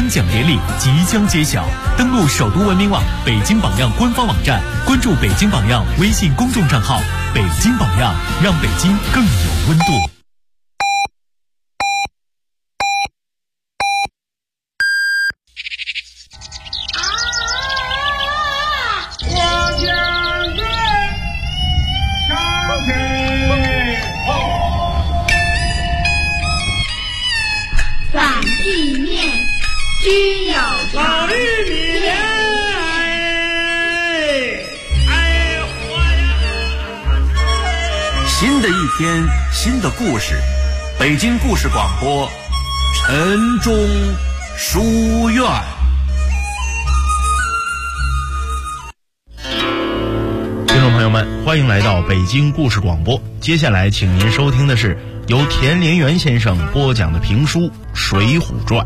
颁奖典礼即将揭晓，登录首都文明网北京榜样官方网站，关注北京榜样微信公众账号，北京榜样，让北京更有温度。 需要老绿米莲， 新的一天，新的故事，北京故事广播，晨钟书院。 听众朋友们，欢迎来到北京故事广播。接下来，请您收听的是由田连元先生播讲的评书《水浒传》。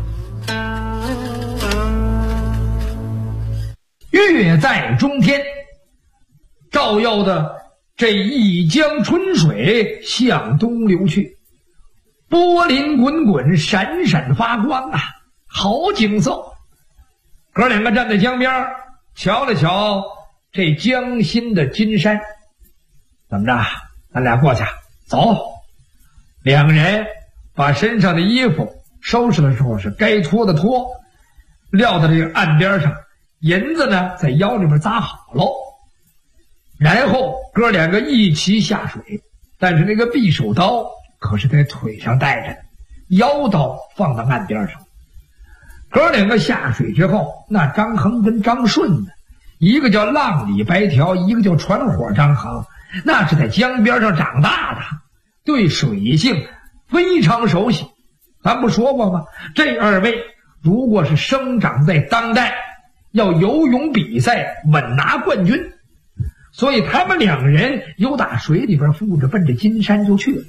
月在中天，照耀的这一江春水向东流去，波粼滚滚，闪闪发光啊，好景色。哥两个站在江边，瞧了瞧这江心的金山。怎么着，咱俩过去走。两个人把身上的衣服收拾的时候是该脱的脱，撂到这个岸边上，银子呢在腰里边扎好喽。然后哥两个一齐下水，但是那个匕首刀可是在腿上带着的，腰刀放到岸边上。哥两个下水之后，那张衡跟张顺呢，一个叫浪里白条，一个叫船火张衡，那是在江边上长大的，对水性非常熟悉。咱不说过吗？这二位如果是生长在当代，要游泳比赛稳拿冠军，所以他们两个人由打水里边负着奔着金山就去了。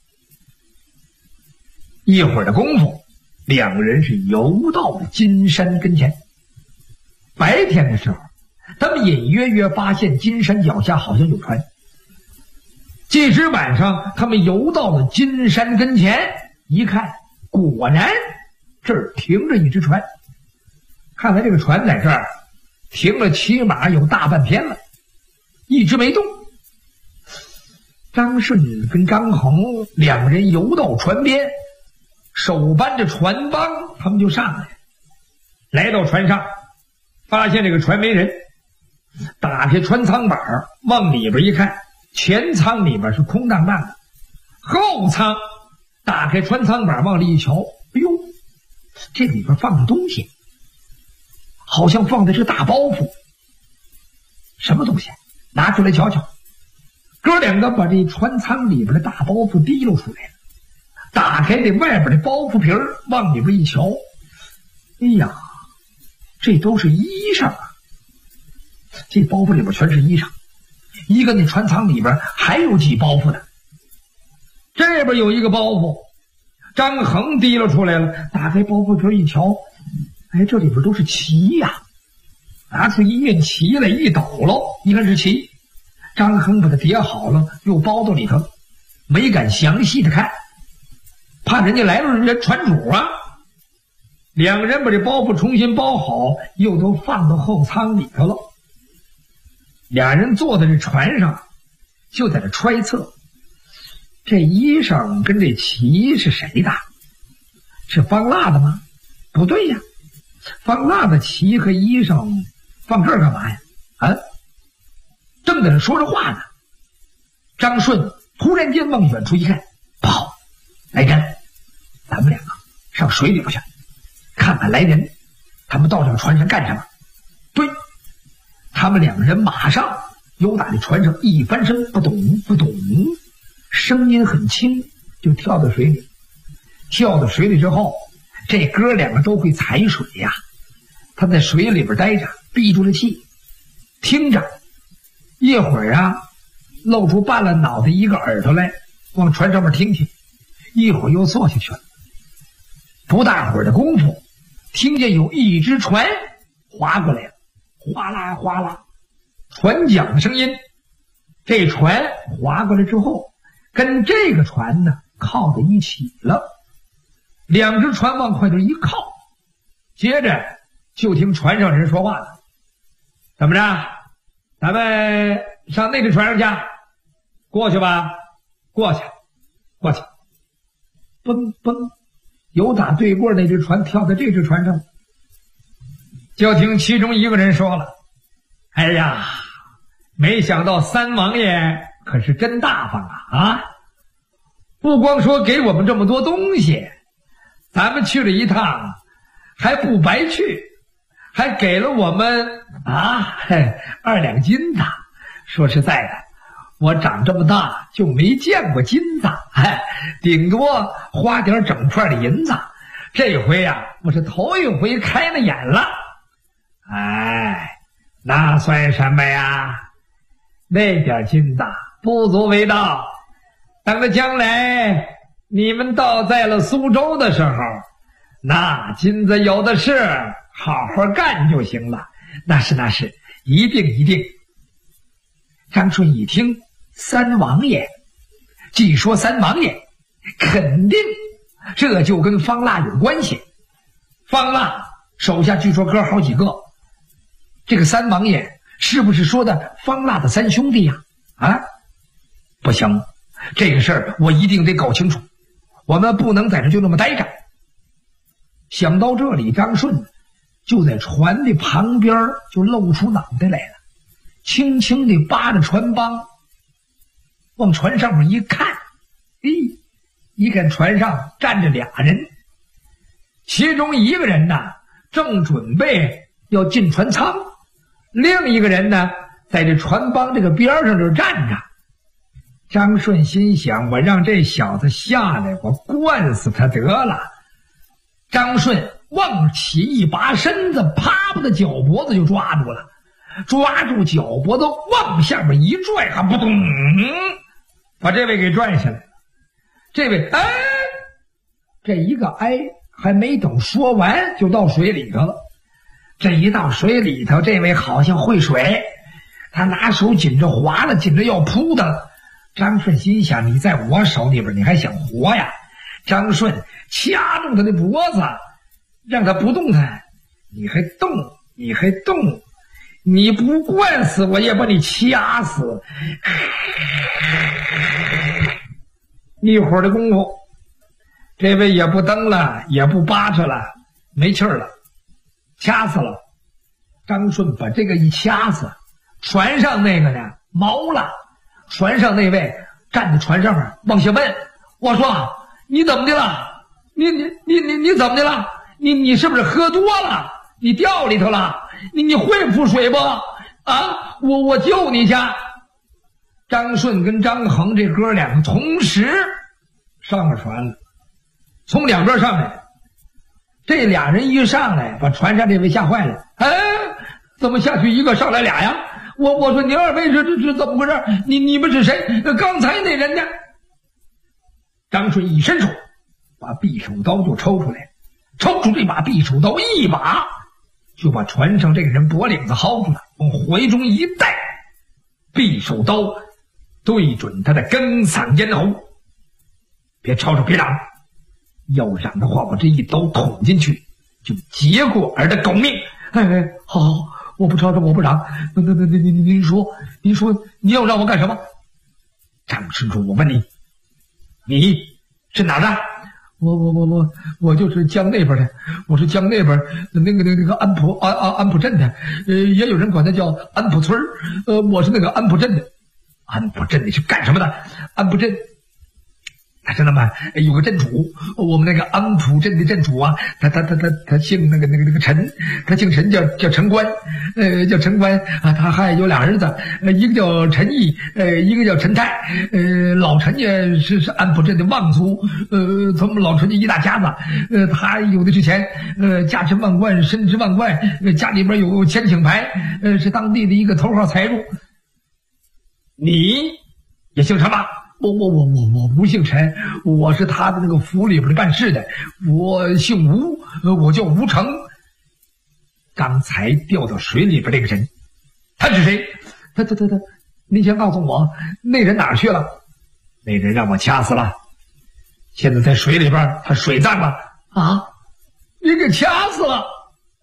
一会儿的功夫，两个人是游到了金山跟前。白天的时候，他们隐约约发现金山脚下好像有船。这时晚上，他们游到了金山跟前，一看，果然这儿停着一只船。看来这个船在这儿停了起码有大半天了，一直没动。张顺跟张衡两个人游到船边，手扳着船帮，他们就上来。来到船上，发现这个船没人，打开船舱板往里边一看，前舱里边是空荡荡的，后舱打开船舱板往里一瞧，哎呦，这里边放着东西，好像放的是大包袱。什么东西？拿出来瞧瞧。哥两个把这船舱里边的大包袱提溜出来了，打开这外边的包袱皮儿，往里边一瞧，哎呀，这都是衣裳啊！这包袱里边全是衣裳，一个那船舱里边还有几包袱呢。这边有一个包袱，张衡提溜出来了，打开包袱皮一瞧，哎，这里边都是旗呀！拿出一面旗来一抖喽，一看是旗。张衡把它叠好了，又包到里头，没敢详细的看，怕人家来了人船主啊。两个人把这包袱重新包好，又都放到后舱里头了。俩人坐在这船上，就在这揣测，这衣裳跟这旗是谁的？是方腊的吗？不对呀，方腊的旗和衣裳放这儿干嘛呀？啊！正在那说着话呢，张顺突然间往远处一看，不好，来人！咱们两个上水里边去，看看来人，他们到这个船上干什么？对，他们两个人马上由打这船上一翻身，不懂不懂，声音很轻，就跳到水里。跳到水里之后，这哥两个都会踩水呀，他在水里边待着，闭住了气，听着。一会儿啊，露出半了脑袋一个耳朵来，往船上面听听，一会儿又坐下去了。不大会儿的功夫，听见有一只船划过来了，哗啦哗啦，船桨的声音。这船划过来之后，跟这个船呢靠在一起了。两只船往块头一靠， 接着就听船上人说话了：“怎么着？咱们上那只船上去？过去吧，过去。”嘣嘣，有打对过那只船跳到这只船上，就听其中一个人说了：“哎呀，没想到三王爷可是真大方啊！不光说给我们这么多东西，咱们去了一趟还不白去，还给了我们2两金子。说实在的，我长这么大就没见过金子，顶多花点整块的银子。这回呀，我是头一回开了眼了。那算什么呀？那点金子不足为道。等着将来你们到在了苏州的时候，那金子有的是，好好干就行了。那是，一定。张顺一听三王爷，既说三王爷，肯定这就跟方腊有关系。方腊手下据说哥好几个，这个三王爷是不是说的方腊的三兄弟呀？不行，这个事儿我一定得搞清楚，我们不能在这就那么待着。想到这里，张顺就在船的旁边就露出脑袋来了，轻轻地扒着船帮，往船上面一看，一看船上站着俩人，其中一个人呢正准备要进船舱，另一个人呢在这船帮这个边上就站着。张顺心想，我让这小子下来，我灌死他得了。张顺往起一拔身子，啪把他脚脖子就抓住了，抓住脚脖子往下面一拽，扑通，把这位给拽下来了。这位这一个还没等说完就到水里头了。这一到水里头，这位好像会水，他拿手紧着划了，紧着要扑的。张顺心想，你在我手里边你还想活呀？张顺掐住他的脖子，让他不动弹。你还动，你不灌死我也把你掐死。一会儿的功夫，这位也不蹬了，也不扒扯了，没气儿了，掐死了。张顺把这个一掐死，船上那个呢毛了。船上那位站在船上面往下问：“我说你怎么的了？你怎么的了？你是不是喝多了？你掉里头了？你会浮水不？我救你去。”张顺跟张衡这哥两个同时上了船了，从两边上来。这俩人一上来，把船上这位吓坏了。怎么下去一个上来俩呀？我说你二位是怎么回事？你们是谁？刚才那人呢？张顺一伸手，把匕首刀就抽出来，抽出这把匕首刀，一把就把船上这个人脖领子薅住了，往怀中一带，匕首刀对准他的根嗓咽喉。别吵吵，别嚷，要嚷的话，我这一刀捅进去，就结过儿的狗命。好，我不吵吵，我不嚷。您说你要让我干什么？张顺说：“我问你，你是哪的？”我就是江那边的，我是江那边那个安普镇的，也有人管他叫安普村我是那个安普镇的。安普镇你是干什么的？安普镇他知道吗？有个镇主，我们那个安普镇的镇主啊，他姓那个陈，他姓陈，叫陈官，叫陈官啊。他还有俩儿子，一个叫陈毅，一个叫陈泰。老陈家是安普镇的望族，他们老陈家一大家子，他有的是钱，家值万贯，身值万贯，家里边有千顷牌，是当地的一个头号财主。你也姓陈吗？我不姓陈，我是他的那个府里边的办事的，我姓吴，我叫吴成。刚才掉到水里边这个人，他是谁？他，您先告诉我，那人哪儿去了？那人让我掐死了，现在在水里边，他水葬了啊！你给掐死了？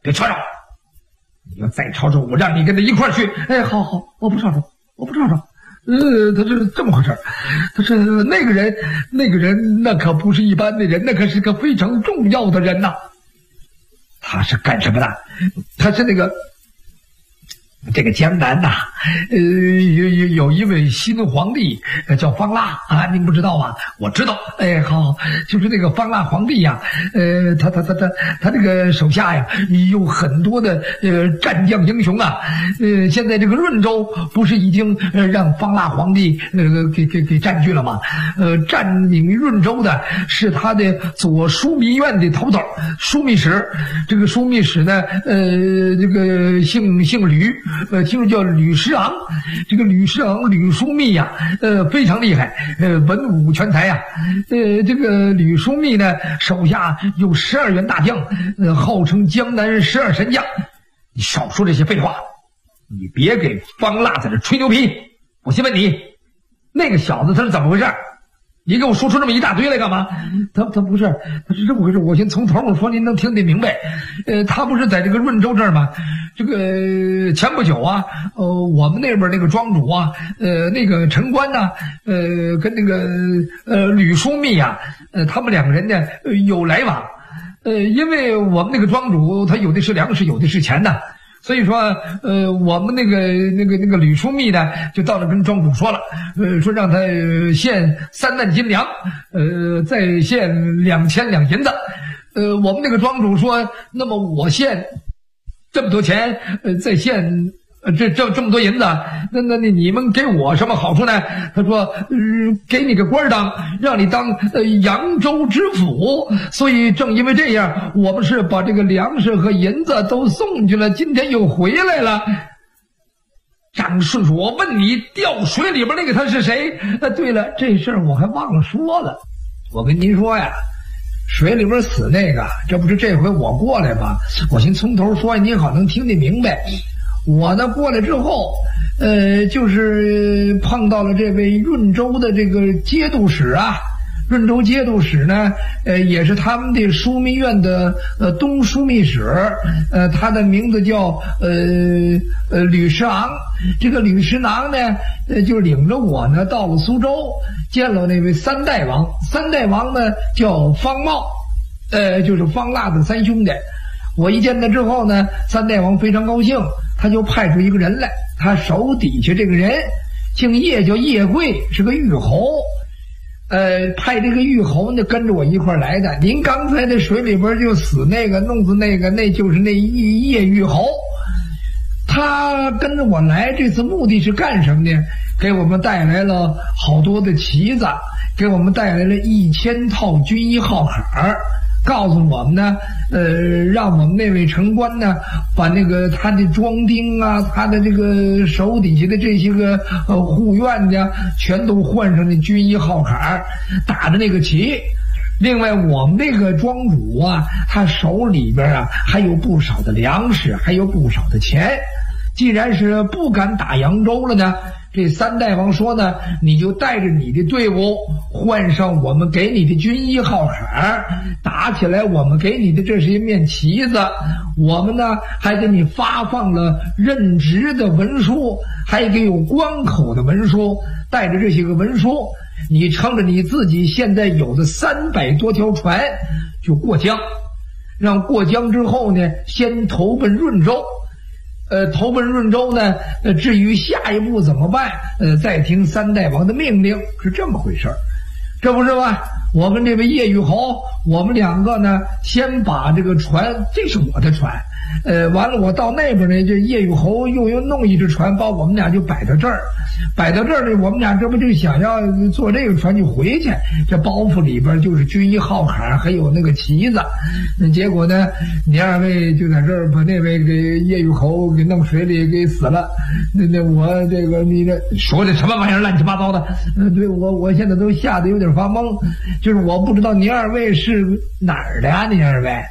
别吵吵，你要再吵吵，我让你跟他一块儿去。哎，好好，我不吵吵，我不吵吵。他是这么回事，他是那个人那可不是一般的人，那可是个非常重要的人呐。他是干什么的？他是那个这个江南呐，有一位新皇帝叫方腊啊，您不知道吗？我知道。哎，好，就是那个方腊皇帝呀，他这个手下呀有很多的战将英雄啊。现在这个润州不是已经让方腊皇帝给占据了吗？占领润州的是他的左枢密院的头头枢密使。这个枢密使呢，这个姓吕。听说叫吕师昂，这个吕师昂吕枢密呀，非常厉害，文武全才呀。这个吕枢密呢，手下有12员大将，号称江南12神将。你少说这些废话，你别给方腊在这吹牛皮。我先问你，那个小子他是怎么回事？你给我说出这么一大堆来干嘛？他不是，他是这么回事。我先从头我说，您能听得明白。他不是在这个润州这儿吗？这个前不久啊，我们那边那个庄主啊，那个陈官呐，跟那个吕枢密啊，他们两个人呢有来往。因为我们那个庄主他有的是粮食，有的是钱呐。所以说，我们那个吕枢密呢，就到了跟庄主说了，说让他献3担斤粮，再献2000两银子。我们那个庄主说，那么我献这么多钱，再献这么多银子，那你们给我什么好处呢？他说，给你个官当，让你当扬州知府。所以正因为这样，我们是把这个粮食和银子都送去了，今天又回来了。张顺说，我问你，掉水里边那个他是谁？对了，这事儿我还忘了说了。我跟您说呀，水里边死那个，这不是这回我过来吗？我先从头说，您好能听得明白。我呢过来之后，就是碰到了这位润州的这个节度使啊。润州节度使呢，也是他们的枢密院的东枢密使，他的名字叫吕师昂。这个吕师昂呢，就领着我呢到了苏州，见了那位3代王。3代王呢叫方茂，就是方腊的3兄弟。我一见他之后呢，3代王非常高兴，他就派出一个人来，他手底下这个人姓叶，叫叶贵，是个玉侯。派这个玉侯呢跟着我一块来的。您刚才在水里边就死那个弄死那个，那就是那叶玉侯。他跟着我来，这次目的是干什么呢？给我们带来了好多的旗子，给我们带来了1000套军衣号坎，告诉我们呢，让我们那位城官呢，把那个他的庄丁啊，他的这个手底下的这些个护院的，全都换上那军衣号坎，打着那个旗。另外，我们这个庄主啊，他手里边啊还有不少的粮食，还有不少的钱。既然是不敢打扬州了呢，这3代王说呢，你就带着你的队伍，换上我们给你的军衣号坎，打起来我们给你的这是一面旗子，我们呢还给你发放了任职的文书，还给有关口的文书。带着这些个文书，你乘着你自己现在有的300多条船就过江，让过江之后呢，先投奔润州。投奔润州呢，至于下一步怎么办，再听3代王的命令，是这么回事儿。这不是吧？我跟这位叶玉侯，我们两个呢，先把这个船，这是我的船，完了我到那边呢，这叶玉侯又弄一只船，把我们俩就摆到这儿呢，我们俩这不就想要坐这个船就回去，这包袱里边就是军衣号坎，还有那个旗子。结果呢，你2位就在这儿把那位给叶玉侯给弄水里给死了。那我这个你这说的什么玩意儿乱七八糟的？对，我现在都吓得有点发懵，就是我不知道你2位是哪儿的呀？你2位。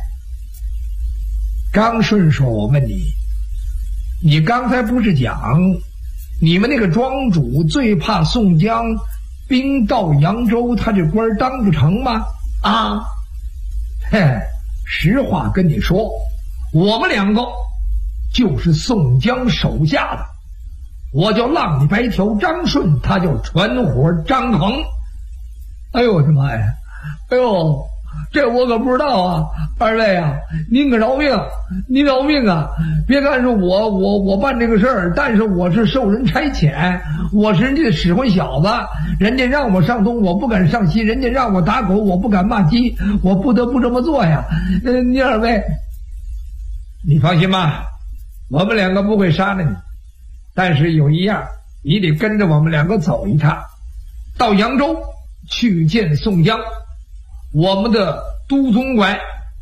刚顺说，我问你，你刚才不是讲你们那个庄主最怕宋江兵到扬州，他这官当不成吗？啊，实话跟你说， 我们两个就是宋江手下的，我叫浪里白条张顺，他叫船伙张衡。哎呦我的妈呀！哎呦，这我可不知道啊！二位啊，您可饶命！您饶命啊！别看是我办这个事儿，但是我是受人差遣，我是人家的使唤小子，人家让我上东，我不敢上西；人家让我打狗，我不敢骂鸡，我不得不这么做呀。你二位，你放心吧，我们两个不会杀了你，但是有一样，你得跟着我们两个走一趟，到扬州去见宋江，我们的都总管。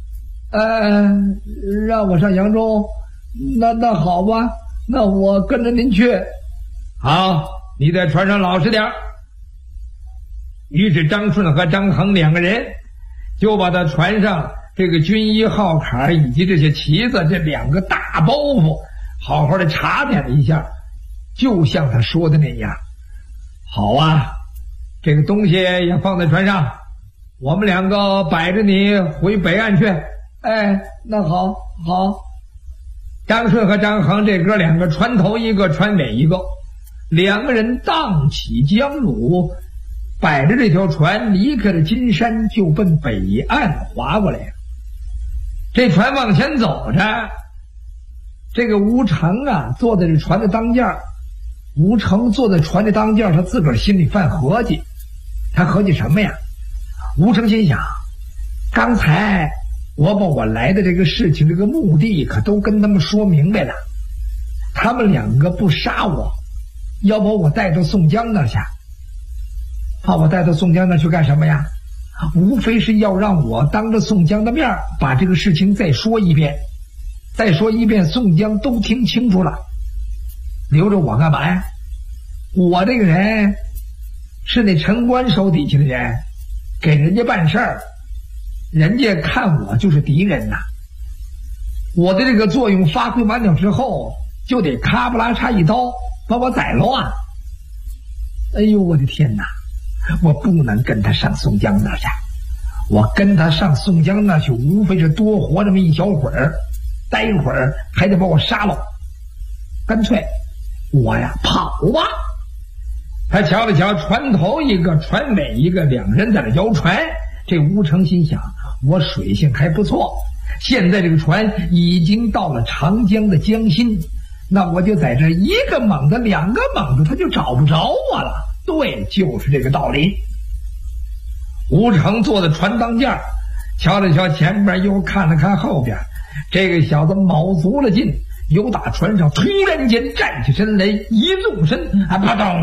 让我上扬州，那好吧，那我跟着您去。好，你在船上老实点。于是张顺和张衡两个人就把他船上这个军衣号坎以及这些旗子这两个大包袱好好的查点了一下，就像他说的那样。好啊，这个东西也放在船上，我们两个摆着你回北岸去。哎，那好。张顺和张衡这哥两个，船头一个，船尾一个，两个人荡起江橹，摆着这条船离开了金山，就奔北岸划过来了。这船往前走着，这个吴成啊坐在这船的当间，吴成坐在船的当间，他自个儿心里犯合计。他合计什么呀？吴成心想，刚才我把我来的这个事情这个目的可都跟他们说明白了，他们两个不杀我，要把我带到宋江那儿去。把我带到宋江那儿去干什么呀？无非是要让我当着宋江的面把这个事情再说一遍，宋江都听清楚了。留着我干嘛呀？我这个人是那城关手底下的人，给人家办事儿，人家看我就是敌人呐。我的这个作用发挥完了之后，就得咔不拉嚓一刀把我宰了啊！哎呦我的天哪，我不能跟他上宋江那儿去，我跟他上宋江那儿去无非是多活这么一小会儿，待会儿还得把我杀了，干脆我呀跑吧。他瞧了瞧船头一个船尾一个，两人在那摇船。这吴成心想，我水性还不错，现在这个船已经到了长江的江心，那我就在这一个猛子两个猛子他就找不着我了。对，就是这个道理。吴成坐在船当间，瞧了瞧前边，又看了看后边，这个小子卯足了劲，由打船上突然间站起身来，一纵身，啪咚，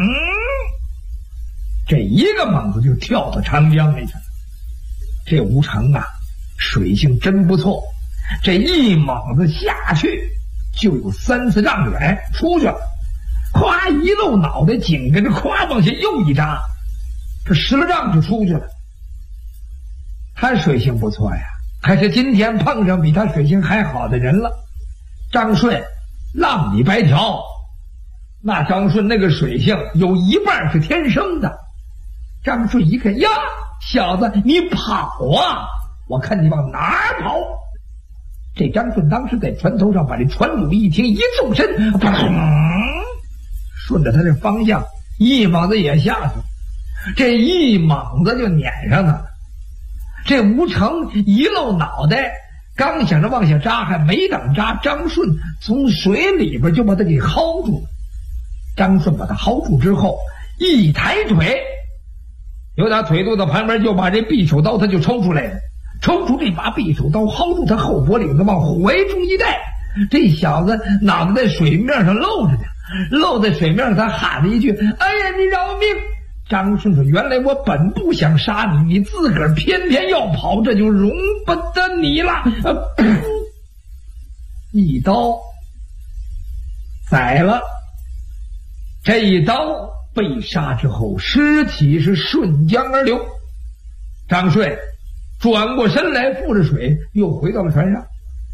这一个猛子就跳到长江里去了。这吴成啊，水性真不错，这一猛子下去就有3-4丈远出去了，夸一露脑袋，紧跟着夸往下又一扎，这10来丈就出去了。他水性不错呀，可是今天碰上比他水性还好的人了。张顺浪里白条，那张顺那个水性有一半是天生的。张顺一看，呀，小子你跑啊，我看你往哪儿跑。这张顺当时在船头上把这船橹一停，一纵身，顺着他这方向一猛子也下去，这一猛子就撵上他了。这吴成一露脑袋，刚想着往下扎，还没等扎，张顺从水里边就把他给薅住了。张顺把他薅住之后，一抬腿，由他腿肚子旁边就把这匕首刀他就抽出来了，抽出这把匕首刀，薅住他后脖领子，往怀中一带。这小子脑袋在水面上露着呢，露在水面上，他喊了一句：“哎呀，你饶命！”张顺说：“原来我本不想杀你，你自个儿偏偏要跑，这就容不得你了。”一刀宰了。这一刀被杀之后，尸体是顺江而流。张顺转过身来，负着水又回到了船上。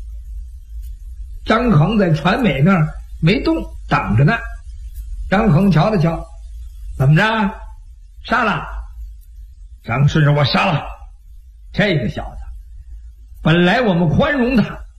张衡在船尾那儿没动，等着呢。张衡瞧了瞧，怎么着？杀了？张顺说：“我杀了。这个小子，本来我们宽容他，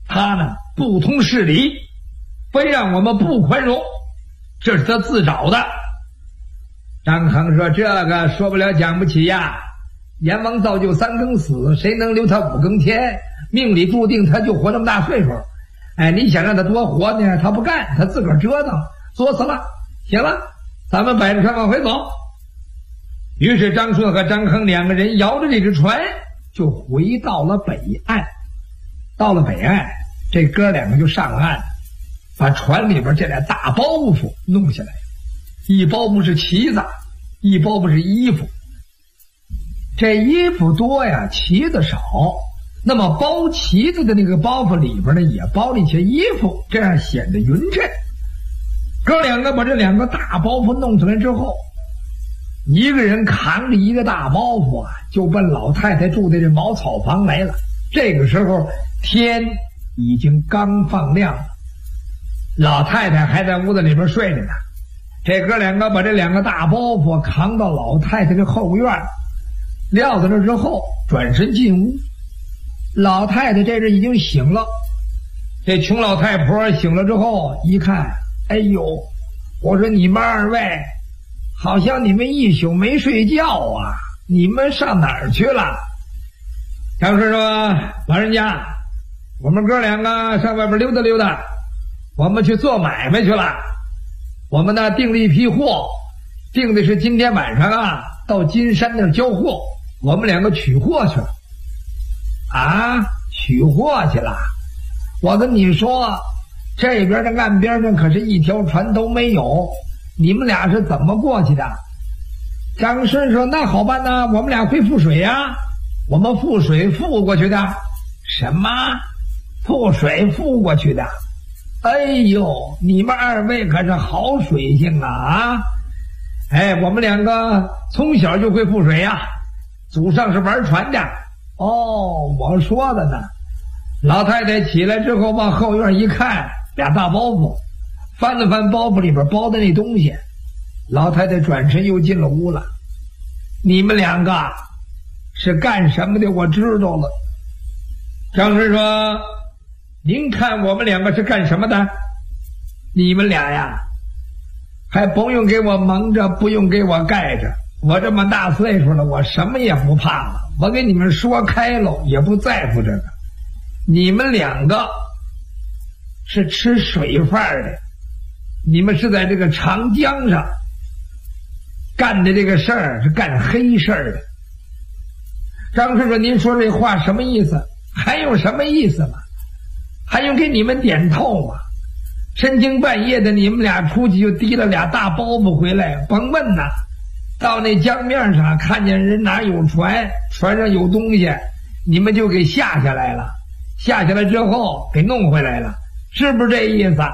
他呢不通事理，非让我们不宽容，这是他自找的。张衡说：“这个说不了讲不起呀，阎王造就3更死，谁能留他5更天？命里注定他就活那么大岁数。哎，你想让他多活呢，他不干，他自个儿折腾，作死了。行了，咱们摆着船往回走。”于是张顺和张衡2个人摇着这只船就回到了北岸。到了北岸，这哥2个就上了岸，把船里边这俩大包袱弄下来，一包袱是旗子，一包袱是衣服。这衣服多呀，旗子少，那么包旗子的那个包袱里边呢，也包了一些衣服，这样显得匀称。哥2个把这2个大包袱弄出来之后，一个人扛着一个大包袱啊，就奔老太太住的这茅草房来了。这个时候天已经刚放亮了，老太太还在屋子里边睡着呢。这哥2个把这2个大包袱扛到老太太的后院，撂在那之后转身进屋。老太太这阵已经醒了，这穷老太婆醒了之后一看，哎呦，我说你们2位好像你们一宿没睡觉啊，你们上哪儿去了？张顺说：“老人家，我们哥2个上外边溜达溜达，我们去做买卖去了。我们呢订了一批货，订的是今天晚上啊到金山那儿交货，我们2个取货去了。”啊，取货去了？我跟你说，这边的岸边上可是一条船都没有，你们俩是怎么过去的？张顺说：“那好办呢，我们俩会覆水呀，我们覆水覆过去的。”什么？覆水覆过去的？哎呦，你们2位可是好水性啊！哎，我们2个从小就会覆水呀，祖上是玩船的。哦，我说的呢。老太太起来之后往后院一看，2大包袱，翻了翻包袱里边包的那东西。老太太转身又进了屋了。你们2个是干什么的？我知道了。张顺说：“您看我们2个是干什么的？你们俩呀，还不用给我蒙着，不用给我盖着。我这么大岁数了，我什么也不怕了。我给你们说开了，也不在乎这个。你们2个是吃水饭的，你们是在这个长江上干的这个事儿，是干黑事儿的。”张顺说：“您说这话什么意思？还有什么意思吗？还用给你们点透吗？深更半夜的，你们俩出去就提了2大包袱回来，甭问呐。到那江面上看见人哪有船，船上有东西，你们就给下下来了，下下来之后给弄回来了，是不是这意思？”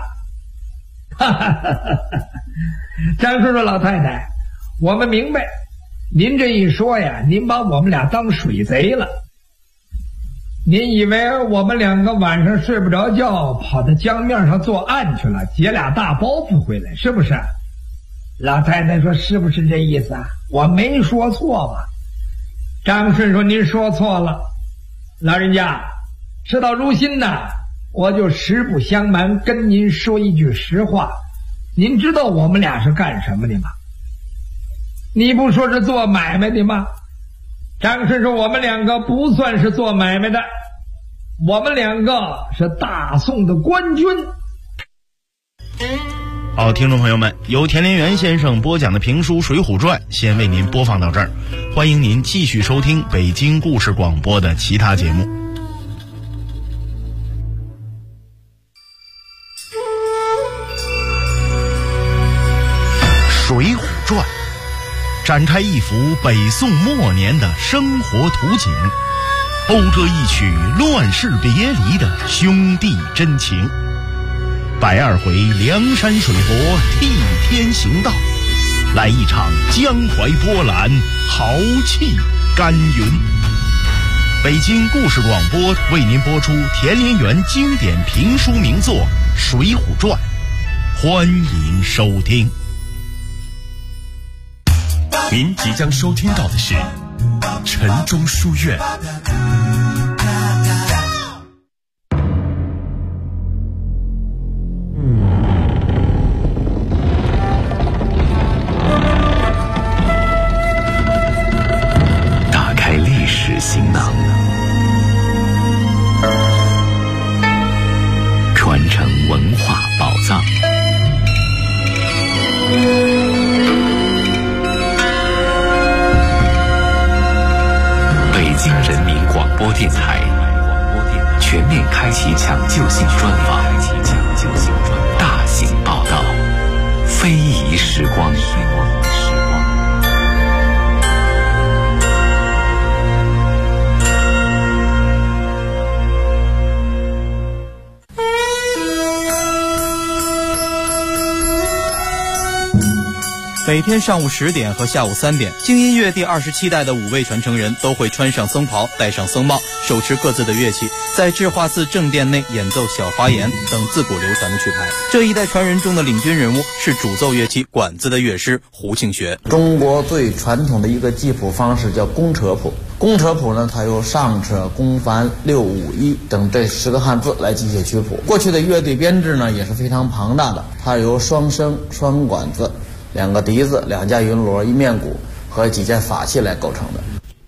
张顺说：“老太太，我们明白，您这一说呀，您把我们俩当水贼了。您以为我们2个晚上睡不着觉，跑到江面上作案去了，劫2大包袱回来，是不是？”老太太说：“是不是这意思啊？我没说错吧？”张顺说：“您说错了，老人家，事到如今呢，我就实不相瞒，跟您说一句实话。您知道我们俩是干什么的吗？你不说是做买卖的吗？”张顺说：“我们2个不算是做买卖的，我们2个是大宋的官军。” 好，听众朋友们，由田连元先生播讲的评书《水浒传》先为您播放到这儿，欢迎您继续收听北京故事广播的其他节目。《水浒传》展开一幅北宋末年的生活图景，讴歌一曲乱世别离的兄弟真情。120回梁山水泊替天行道，来一场江淮波澜，豪气干云。北京故事广播为您播出田连元经典评书名作《水浒传》，欢迎收听。 您即将收听到的是城中书院。 就信专访，大型报道，非遗时光。 每天上午10点和下午3点，京音乐第27代的5位传承人都会穿上僧袍，戴上僧帽，手持各自的乐器，在智化寺正殿内演奏小华严等自古流传的曲牌。这一代传人中的领军人物是主奏乐器管子的乐师胡庆学。 中国最传统的一个记谱方式叫公车谱。公车谱呢，它由上车、公繁、六五一等这10个汉字来记写曲谱。过去的乐队编制呢也是非常庞大的，它由双笙、双管子、2个笛子、2架云锣、1面鼓和几件法器来构成的。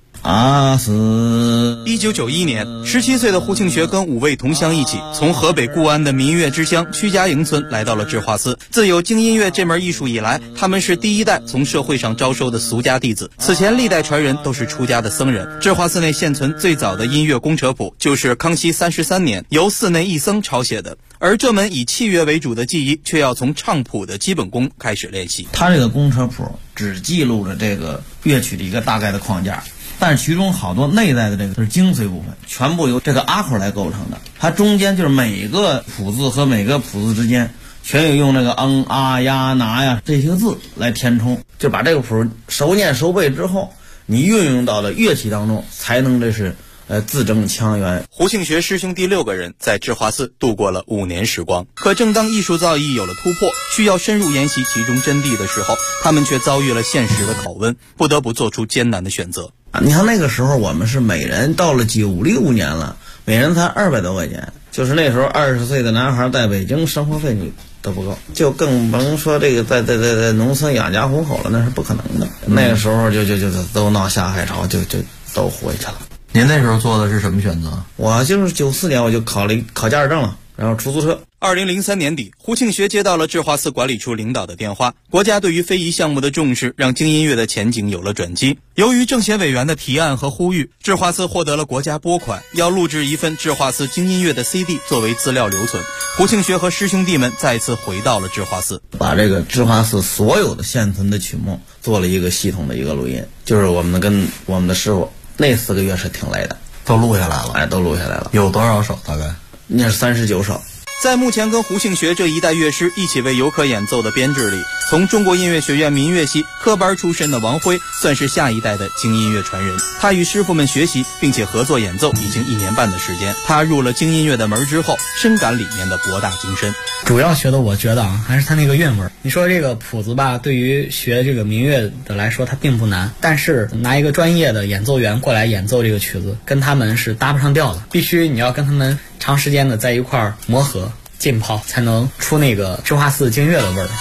1991年，17岁的胡庆学跟5位同乡一起，从河北固安的民乐之乡曲家营村来到了智化寺。自有京音乐这门艺术以来，他们是第一代从社会上招收的俗家弟子。此前历代传人都是出家的僧人。智化寺内现存最早的音乐公车谱，就是康熙33年由寺内一僧抄写的。而这门以器乐为主的技艺，却要从唱谱的基本功开始练习。 它这个公车谱只记录着这个乐曲的一个大概的框架，但是其中好多内在的这个是精髓部分，全部由这个阿口来构成的。它中间就是每个谱字和每个谱字之间全有用那个啊呀拿呀这些字来填充，就把这个谱熟念熟背之后，你运用到了乐器当中，才能这是字正腔圆。 胡庆学师兄弟6个人在智化寺度过了5年时光。可正当艺术造诣有了突破，需要深入研习其中真谛的时候，他们却遭遇了现实的拷问，不得不做出艰难的选择。 你看那个时候我们是每人到了96年了，每人才200多块钱，就是那时候20岁的男孩在北京生活费你都不够，就更甭说这个在农村养家糊口了，那是不可能的。那个时候就都闹下海潮，就都回去了。 您那时候做的是什么选择？ 我就是94年我就考驾驶证了，然后出租车。 2003年底，胡庆学接到了智化寺管理处领导的电话，国家对于非遗项目的重视让京音乐的前景有了转机。由于政协委员的提案和呼吁，智化寺获得了国家拨款，要录制一份智化寺京音乐的 CD 作为资料留存。胡庆学和师兄弟们再次回到了智化寺， 把这个智化寺所有的现存的曲目做了一个系统的一个录音，就是我们跟我们的师傅那4个月是挺累的， 都录下来了。 都录下来了。 有多少首？大概那是39首。 在目前跟胡庆学这一代乐师一起为游客演奏的编制里，从中国音乐学院民乐系科班出身的王辉算是下一代的京音乐传人。他与师傅们学习并且合作演奏已经1年半的时间。他入了京音乐的门之后，深感里面的博大精深。 主要学的我觉得还是他那个韵味。你说这个谱子吧，对于学这个民乐的来说它并不难，但是拿一个专业的演奏员过来演奏这个曲子，跟他们是搭不上调的，必须你要跟他们长时间的在一块儿磨合浸泡，才能出那个智化寺京乐的味儿。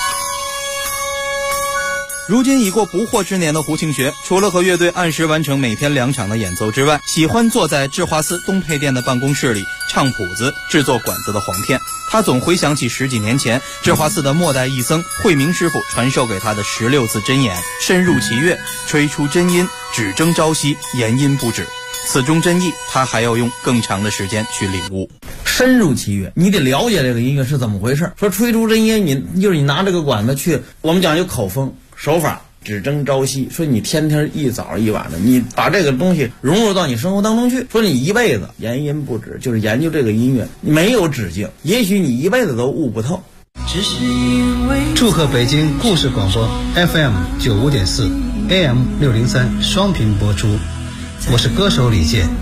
如今已过不惑之年的胡庆学，除了和乐队按时完成每天2场的演奏之外，喜欢坐在智化寺东配殿的办公室里唱谱子、制作管子的簧片。他总回想起10几年前智化寺的末代义僧慧明师傅传授给他的16字真言：深入其乐，吹出真音，只争朝夕，言音不止。此中真意，他还要用更长的时间去领悟。 深入其乐，你得了解这个音乐是怎么回事。说吹出真音，你拿这个管子去，我们讲究口风手法，只争朝夕。说你天天一早一晚的，你把这个东西融入到你生活当中去。说你一辈子言音不止，就是研究这个音乐，没有止境，也许你一辈子都悟不透。 祝贺北京故事广播 FM 95.4 AM 603双频播出，我是歌手李健。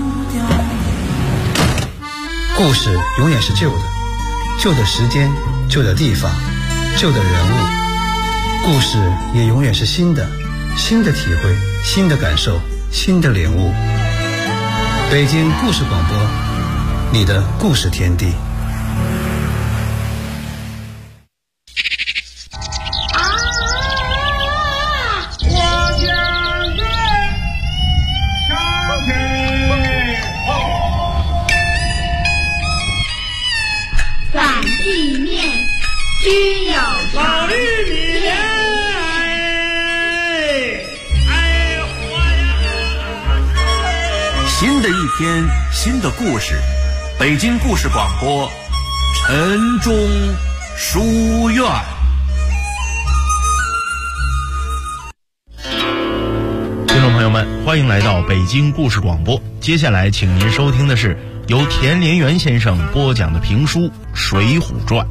故事永远是旧的，旧的时间，旧的地方，旧的人物。故事也永远是新的，新的体会，新的感受，新的领悟。北京故事广播，你的故事天地。 新的一天，新的故事， 北京故事广播陈忠书院。 听众朋友们，欢迎来到北京故事广播。接下来请您收听的是由田连元先生播讲的评书《水浒传》。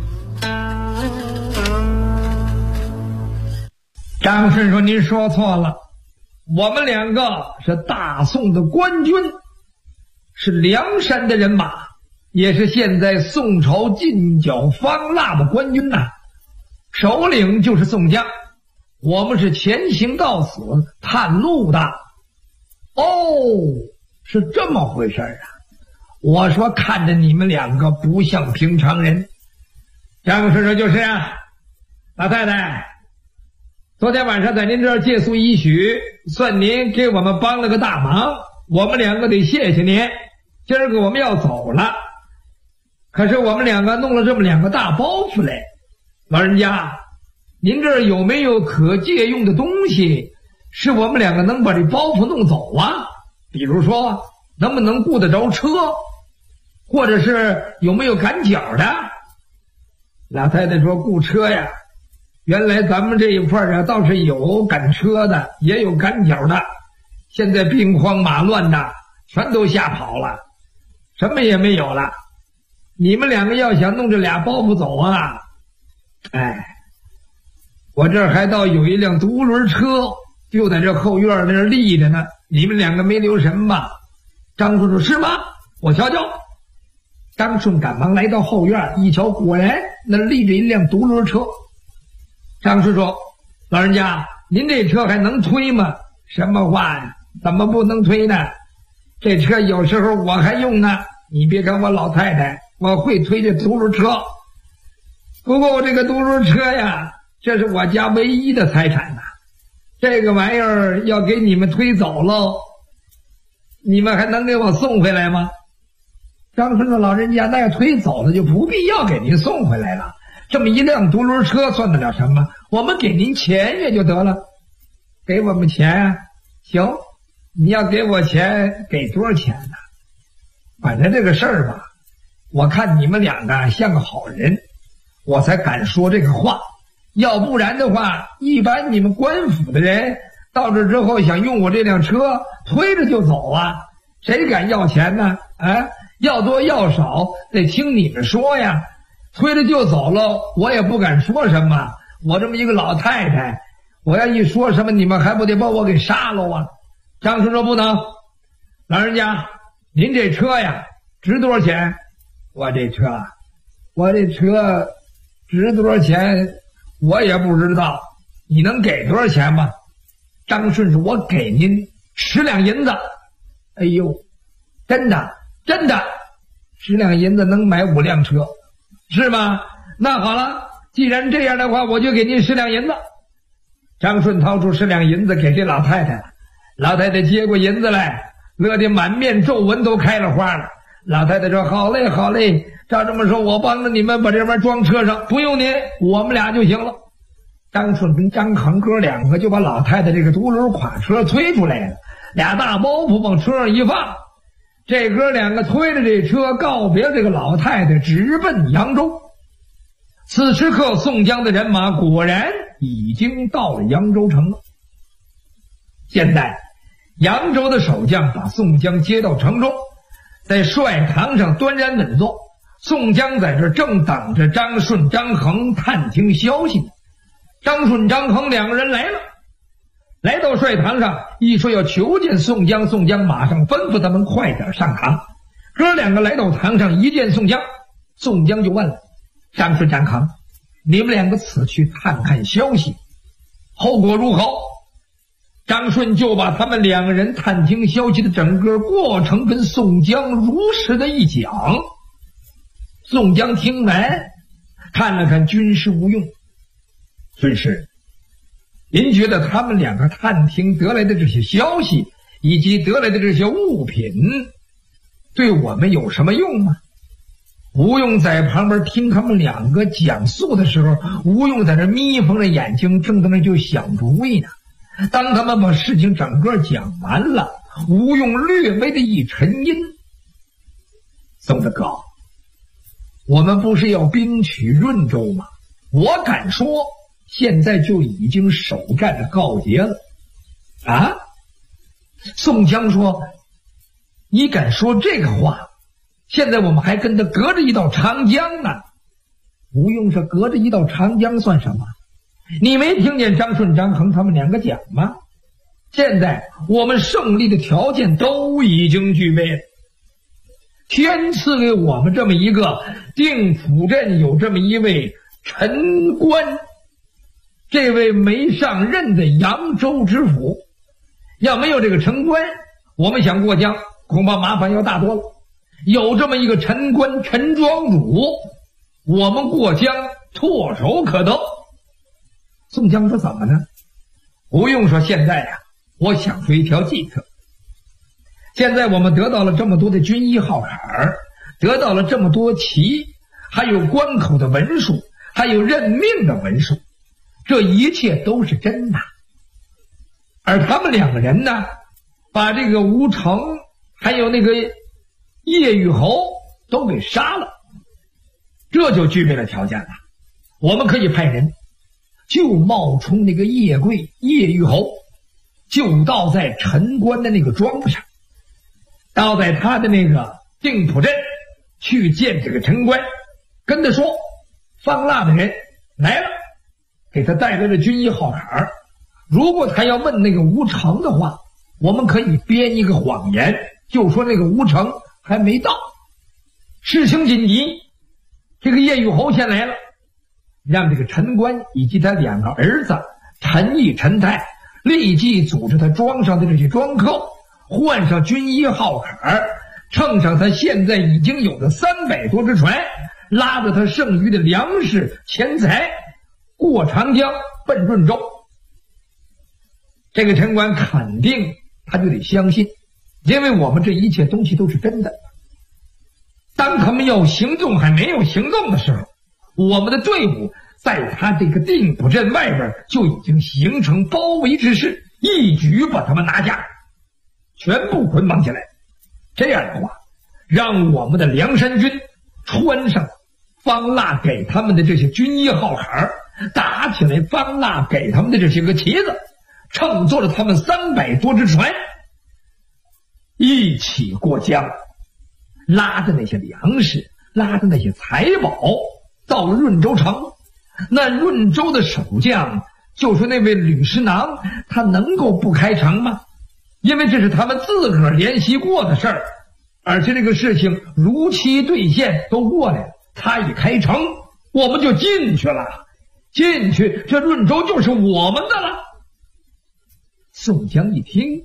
张顺说：“您说错了，我们两个是大宋的官军，是梁山的人马，也是现在宋朝进剿方腊的官军呐。首领就是宋江，我们是前行到此探路的。”哦，是这么回事啊！我说看着你们两个不像平常人。张顺说：“就是啊，老太太。昨天晚上在您这儿借宿一宿，算您给我们帮了个大忙，我们两个得谢谢您。今儿个我们要走了，可是我们两个弄了这么两个大包袱来。老人家，您这儿有没有可借用的东西，是我们两个能把这包袱弄走啊？比如说能不能雇得着车，或者是有没有赶脚的？”老太太说：“雇车呀，原来咱们这一块啊，倒是有赶车的，也有赶脚的。现在兵荒马乱的，全都吓跑了，什么也没有了。你们两个要想弄这俩包袱走啊，哎，我这儿还倒有一辆独轮车，就在这后院那儿立着呢。你们两个没留神吧？”张顺说：“是吗？我瞧瞧。”张顺赶忙来到后院一瞧，果然那立着一辆独轮车。张顺说：“老人家，您这车还能推吗？”“什么话呀？怎么不能推呢？这车有时候我还用呢。你别看我老太太，我会推这独轮车。不过我这个独轮车呀，这是我家唯一的财产呐。这个玩意儿要给你们推走喽，你们还能给我送回来吗？”张顺说：“老人家，那要推走了就不必要给您送回来了。这么一辆独轮车算得了什么？我们给您钱也就得了。”“给我们钱啊？行，你要给我钱，给多少钱呢？反正这个事儿吧，我看你们两个像个好人，我才敢说这个话。要不然的话，一般你们官府的人到这之后想用我这辆车推着就走啊，谁敢要钱呢？啊，要多要少得听你们说呀。推着就走了，我也不敢说什么。我这么一个老太太，我要一说什么，你们还不得把我给杀了啊？”张顺说：“不能，老人家，您这车呀，值多少钱？”“我这车值多少钱，我也不知道。你能给多少钱吗？”张顺说：“我给您10两银子。”“哎呦，真的，10两银子能买5辆车。”“是吗？那好了，既然这样的话，我就给您10两银子。”张顺掏出10两银子给这老太太，老太太接过银子来，乐得满面皱纹都开了花了。老太太说：“好嘞，好嘞，照这么说，我帮着你们把这玩意儿装车上，不用您，我们俩就行了。”张顺跟张恒哥两个就把老太太这个独轮垮车推出来了，俩大包袱往车上一放，这哥两个推着这车告别这个老太太，直奔扬州。此时刻，宋江的人马果然已经到了扬州城了。现在扬州的守将把宋江接到城中，在帅堂上端然稳坐。宋江在这正等着张顺、张衡探听消息。张顺、张衡两个人来了，来到帅堂上，一说要求见宋江，宋江马上吩咐他们快点上堂。哥两个来到堂上，一见宋江，宋江就问了：“张顺、张衡，你们两个此去探看消息，后果如何？”张顺就把他们两个人探听消息的整个过程跟宋江如实的一讲。宋江听完，看了看军师吴用，军师，您觉得他们两个探听得来的这些消息，以及得来的这些物品，对我们有什么用吗？吴用在旁边听他们两个讲述的时候，吴用在那眯缝着眼睛，正在那就想主意呢。当他们把事情整个讲完了，吴用略微的一沉吟， 宋大哥，我们不是要兵取润州吗？我敢说现在就已经首战的告捷了啊！宋江说，你敢说这个话？现在我们还跟他隔着一道长江呢。不用说隔着一道长江算什么，你没听见张顺张衡他们两个讲吗？现在我们胜利的条件都已经具备了，天赐给我们这么一个定府镇有这么一位陈官，这位没上任的扬州知府，要没有这个陈官，我们想过江恐怕麻烦要大多了。有这么一个陈官陈庄主，我们过江唾手可得。宋江说怎么呢？不用说，现在呀，我想出一条计策。现在我们得到了这么多的军医号坎儿，得到了这么多旗，还有关口的文书，还有任命的文书，这一切都是真的。而他们两个人呢，把这个吴成还有那个叶玉侯都给杀了，这就具备了条件了。我们可以派人就冒充那个叶贵叶玉侯，就到在陈关的那个庄上，到在他的那个定府镇去见这个陈官，跟他说方腊的人来了，给他带来了军医号坎。如果他要问那个吴成的话，我们可以编一个谎言，就说那个吴成还没到，事情紧急，这个叶玉侯先来了，让这个陈官以及他两个儿子陈毅陈泰立即组织他庄上的这些庄客，换上军医号坎，乘上他现在已经有的300多只船，拉着他剩余的粮食钱财，过长江奔润州。这个陈官肯定他就得相信，因为我们这一切东西都是真的。当他们要行动还没有行动的时候，我们的队伍在他这个定府镇外边就已经形成包围之势，一举把他们拿下，全部捆绑起来。这样的话，让我们的梁山军穿上方腊给他们的这些军医号坎，打起来方腊给他们的这些个旗子，乘坐着他们300多只船一起过江，拉着那些粮食，拉着那些财宝到了润州城。那润州的守将就是那位吕师囊，他能够不开城吗？因为这是他们自个儿联系过的事儿，而且这个事情如期兑现都过来了，他一开城我们就进去了，进去这润州就是我们的了。宋江一听，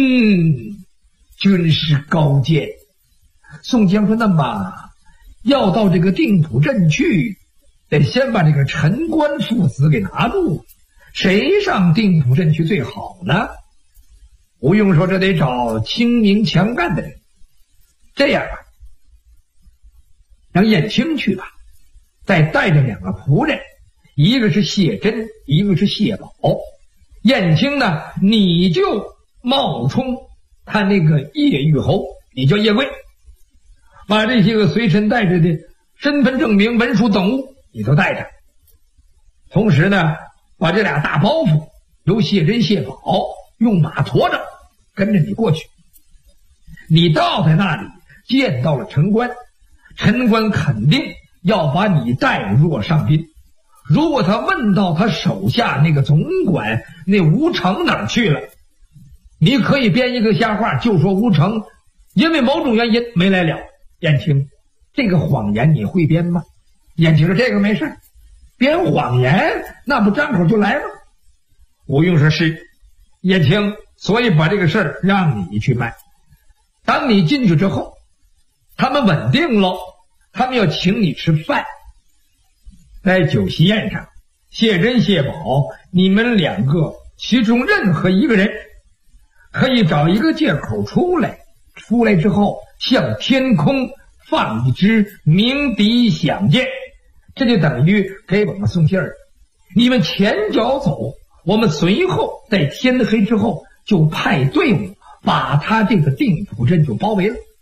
军师高见。宋江说，那么要到这个定府镇去，得先把这个陈官父子给拿住，谁上定府镇去最好呢？不用说，这得找精明强干的人。这样吧，让燕青去吧，再带着2个仆人，一个是谢珍，一个是谢宝。燕青呢，你就冒充他那个叶玉侯，你叫叶贵，把这些个随身带着的身份证明文书等物你都带着，同时呢，把这俩大包袱由谢珍谢宝用马驮着跟着你过去。你到在那里见到了陈官，陈官肯定要把你带入上宾。如果他问到他手下那个总管那吴成哪儿去了，你可以编一个瞎话，就说吴成因为某种原因没来了。燕青，这个谎言你会编吗？燕青说，这个没事，编谎言那不张口就来吗？吴用说是。燕青，所以把这个事儿让你去办。当你进去之后，他们稳定了，他们要请你吃饭。在酒席宴上，谢珍谢宝你们2个其中任何一个人可以找一个借口出来，出来之后向天空放一支鸣笛响箭，这就等于给我们送信儿。你们前脚走，我们随后在天黑之后就派队伍把他这个定府镇就包围了。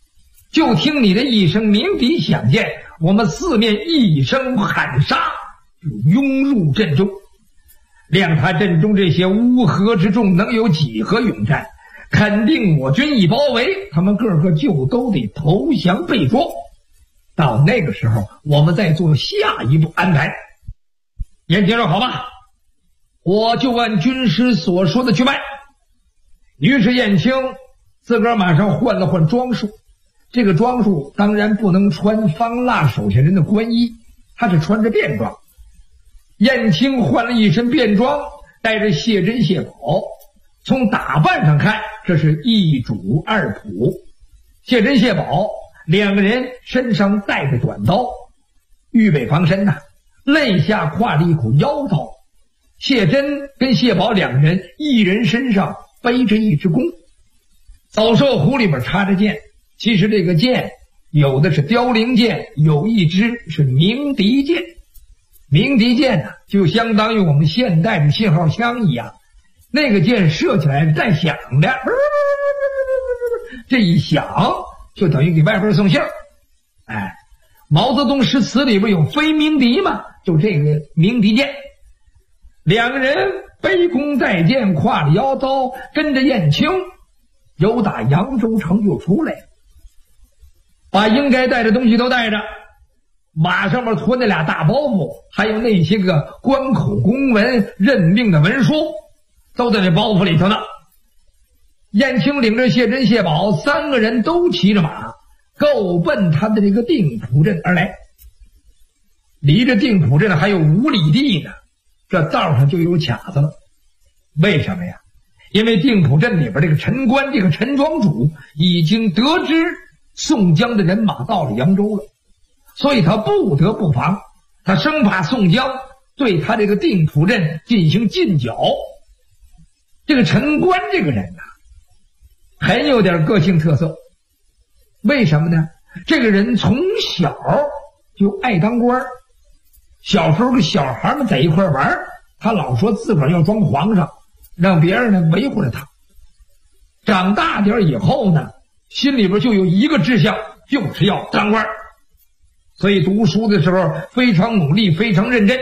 就听你的一声鸣笛响箭，我们四面一声喊杀，就拥入阵中。谅他阵中这些乌合之众能有几何勇战？肯定我军一包围，他们个个就都得投降被捉。到那个时候，我们再做下一步安排。燕青说：“好吧，我就按军师所说的去办。”于是燕青自个儿马上换了换装束。这个装束当然不能穿方腊手下人的官衣，他是穿着便装。燕青换了一身便装，带着谢珍谢宝。从打扮上看，这是一主二仆。谢珍谢宝两个人身上带着短刀，预备防身呐。肋下挎了一口腰刀。谢珍跟谢宝两个人，一人身上背着一只弓，走兽壶里边插着剑。其实这个剑有的是凋零剑，有一支是鸣笛剑。鸣笛剑呢，就相当于我们现代的信号枪一样，那个箭射起来带响的，这一响就等于给外边送信儿。哎，毛泽东诗词里边有飞鸣笛嘛，就这个鸣笛箭。两个人背弓带箭，挎着腰刀，跟着燕青由打扬州城就出来了，把应该带的东西都带着，马上面驮那俩大包袱，还有那些个关口公文、任命的文书，都在那包袱里头呢。燕青领着谢珍、谢宝三个人都骑着马，够奔他的这个定浦镇而来。离着定浦镇还有5里地呢，这道上就有卡子了。为什么呀？因为定浦镇里边这个陈官，这个陈庄主已经得知宋江的人马到了扬州了，所以他不得不防，他生怕宋江对他这个定浦镇进行进剿。这个陈官这个人呢，很有点个性特色。为什么呢？这个人从小就爱当官，小时候跟小孩们在一块玩，他老说自个儿要装皇上，让别人呢维护着他。长大点以后呢，心里边就有一个志向，就是要当官，所以读书的时候非常努力，非常认真。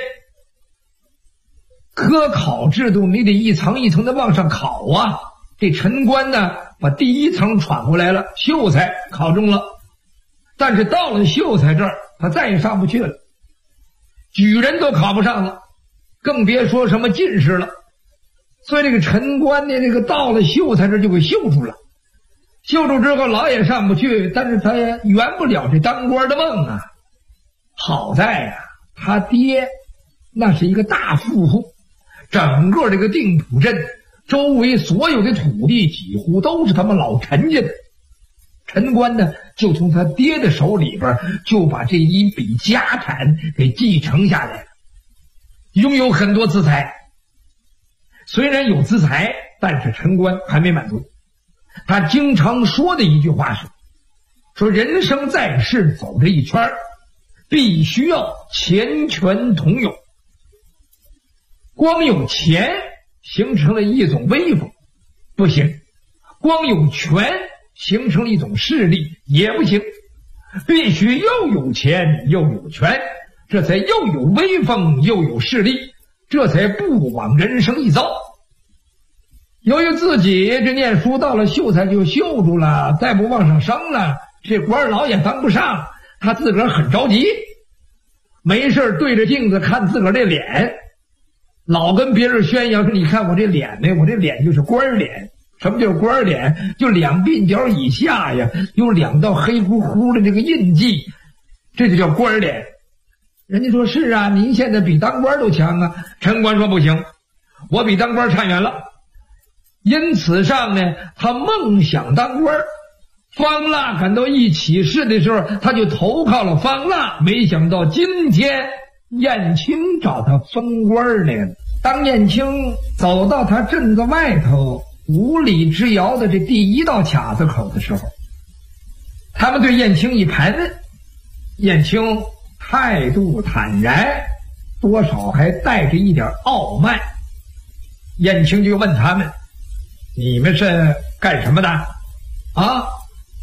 科考制度你得一层一层的往上考啊，这陈官呢把第一层闯过来了，秀才考中了，但是到了秀才这儿他再也上不去了，举人都考不上了，更别说什么进士了。所以这个陈官呢，这个到了秀才这儿就给秀住了。秀住之后老也上不去，但是他也圆不了这当官的梦啊。好在啊，他爹那是一个大富户，整个这个定浦镇周围所有的土地几乎都是他们老陈家的。陈官呢，就从他爹的手里边就把这一笔家产给继承下来了，拥有很多资财。虽然有资财，但是陈官还没满足。他经常说的一句话是，说人生在世走这一圈，必须要钱权同有。光有钱形成了一种威风，不行；光有权形成了一种势力，也不行。必须又有钱又有权，这才又有威风又有势力，这才不枉人生一遭。由于自己这念书到了秀才就秀住了，再不往上升了，这官老也当不上，他自个儿很着急，没事对着镜子看自个儿这脸，老跟别人宣扬说，你看我这脸呢，我这脸就是官脸。什么叫官脸？就两鬓角以下呀有2道黑乎乎的这个印记，这就叫官脸。人家说是啊，您现在比当官都强啊。陈官说不行，我比当官差远了。因此上呢，他梦想当官。方腊赶到一起事的时候，他就投靠了方腊，没想到今天燕青找他封官来了。当燕青走到他镇子外头5里之遥的这第一道卡子口的时候，他们对燕青一盘问，燕青态度坦然，多少还带着一点傲慢。燕青就问他们，你们是干什么的啊？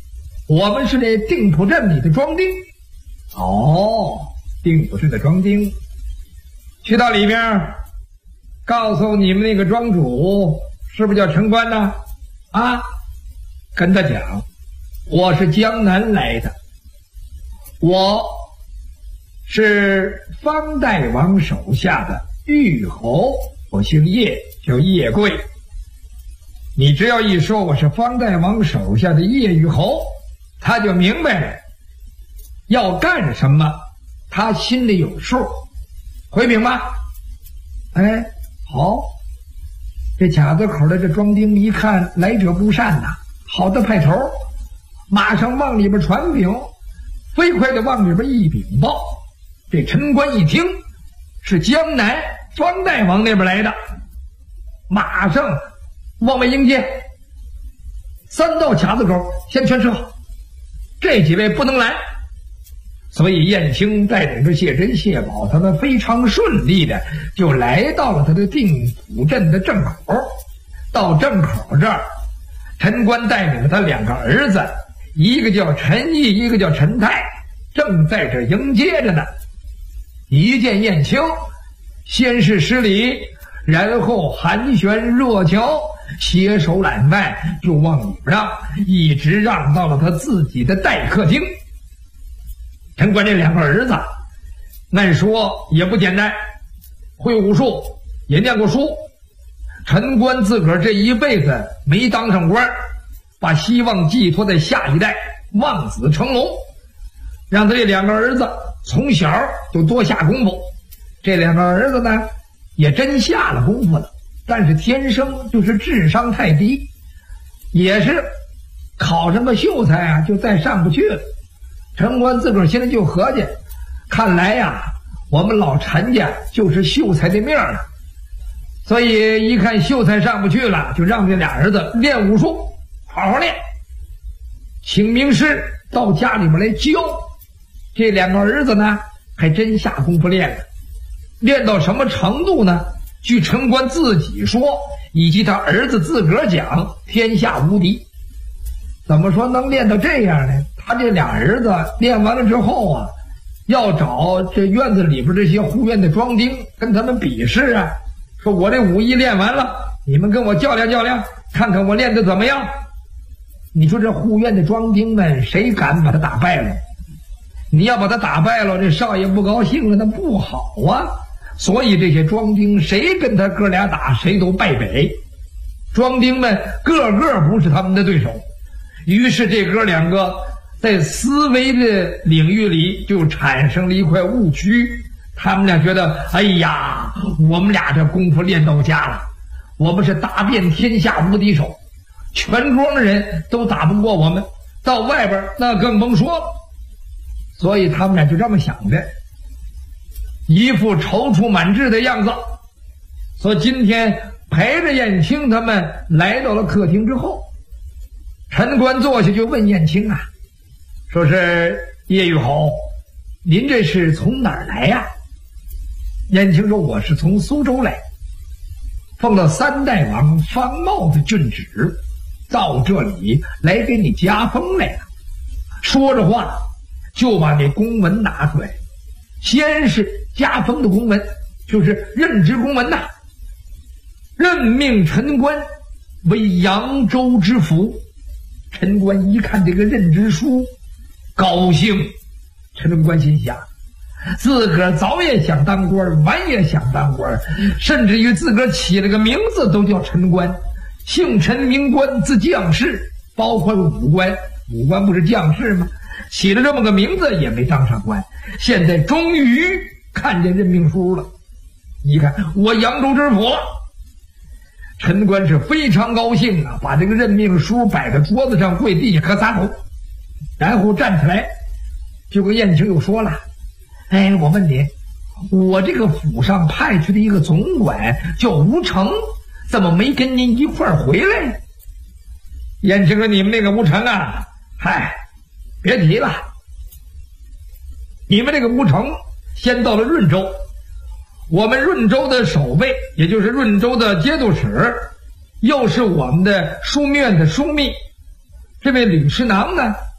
我们是这定浦镇里的庄丁。哦，定浦镇的庄丁，去到里面，告诉你们那个庄主是不是叫陈官呢？啊，跟他讲，我是江南来的，我是方大王手下的玉侯，我姓叶，叫叶贵。你只要一说我是方大王手下的叶玉侯，他就明白了要干什么，他心里有数，回禀吗？哎，好。这卡子口的这庄丁一看来者不善呐，好的派头，马上往里边传禀，飞快的往里边一禀报。这陈官一听是江南方大王那边来的，马上往外迎接。3道卡子口先全撤，这几位不能来。所以燕青带领着谢珍、谢宝他们非常顺利的就来到了他的定浦镇的正口。到正口这儿，陈官带领着他2个儿子，一个叫陈毅，一个叫陈泰，正在这迎接着呢。一见燕青，先是施礼，然后寒暄热情，携手揽外就往里让，一直让到了他自己的待客厅。陈官这2个儿子按说也不简单，会武术，也念过书。陈官自个儿这一辈子没当上官，把希望寄托在下一代，望子成龙，让他这2个儿子从小就多下功夫。这2个儿子呢也真下了功夫了，但是天生就是智商太低，也是考上个秀才啊就再上不去了。陈官自个儿现在就合计，看来呀我们老陈家就是秀才的命了，所以一看秀才上不去了，就让这俩儿子练武术，好好练，请名师到家里面来教。这2个儿子呢还真下功夫练了，练到什么程度呢？据陈官自己说，以及他儿子自个儿讲，天下无敌。怎么说能练到这样呢？他这俩儿子练完了之后啊，要找这院子里边这些护院的庄丁跟他们比试啊，说我这武艺练完了，你们跟我较量较量，看看我练得怎么样。你说这护院的庄丁们谁敢把他打败了？你要把他打败了，这少爷不高兴了，那不好啊。所以这些庄丁谁跟他哥俩打，谁都败北。庄丁们个个不是他们的对手，于是这哥2个在思维的领域里就产生了一块误区。他们俩觉得，哎呀，我们俩这功夫练到家了，我们是打遍天下无敌手，全庄的人都打不过我们，到外边那更甭说了。所以他们俩就这么想的，一副踌躇满志的样子。所以今天陪着燕青他们来到了客厅之后，陈官坐下就问燕青啊，说是叶玉侯，您这是从哪儿来呀？燕青说，我是从苏州来，奉了3代王方茂的郡旨，到这里来给你加封来了。说着话就把那公文拿出来，先是加封的公文，就是任职公文呐，任命陈官为扬州知府。陈官一看这个任职书，高兴。陈官心想，自个儿早也想当官，晚也想当官，甚至于自个儿起了个名字都叫陈官，姓陈名官，字将士，包括武官，武官不是将士吗？起了这么个名字也没当上官，现在终于看见任命书了，一看我扬州知府了。陈官是非常高兴啊，把这个任命书摆在桌子上，跪地下磕3头，然后站起来就跟燕青又说了，哎，我问你，我这个府上派去的一个总管叫吴成，怎么没跟您一块儿回来？燕青说，你们那个吴成啊，嗨，别提了，你们这个吴成先到了润州，我们润州的守备，也就是润州的节度使，又是我们的枢密院的枢密，这位吕师囊呢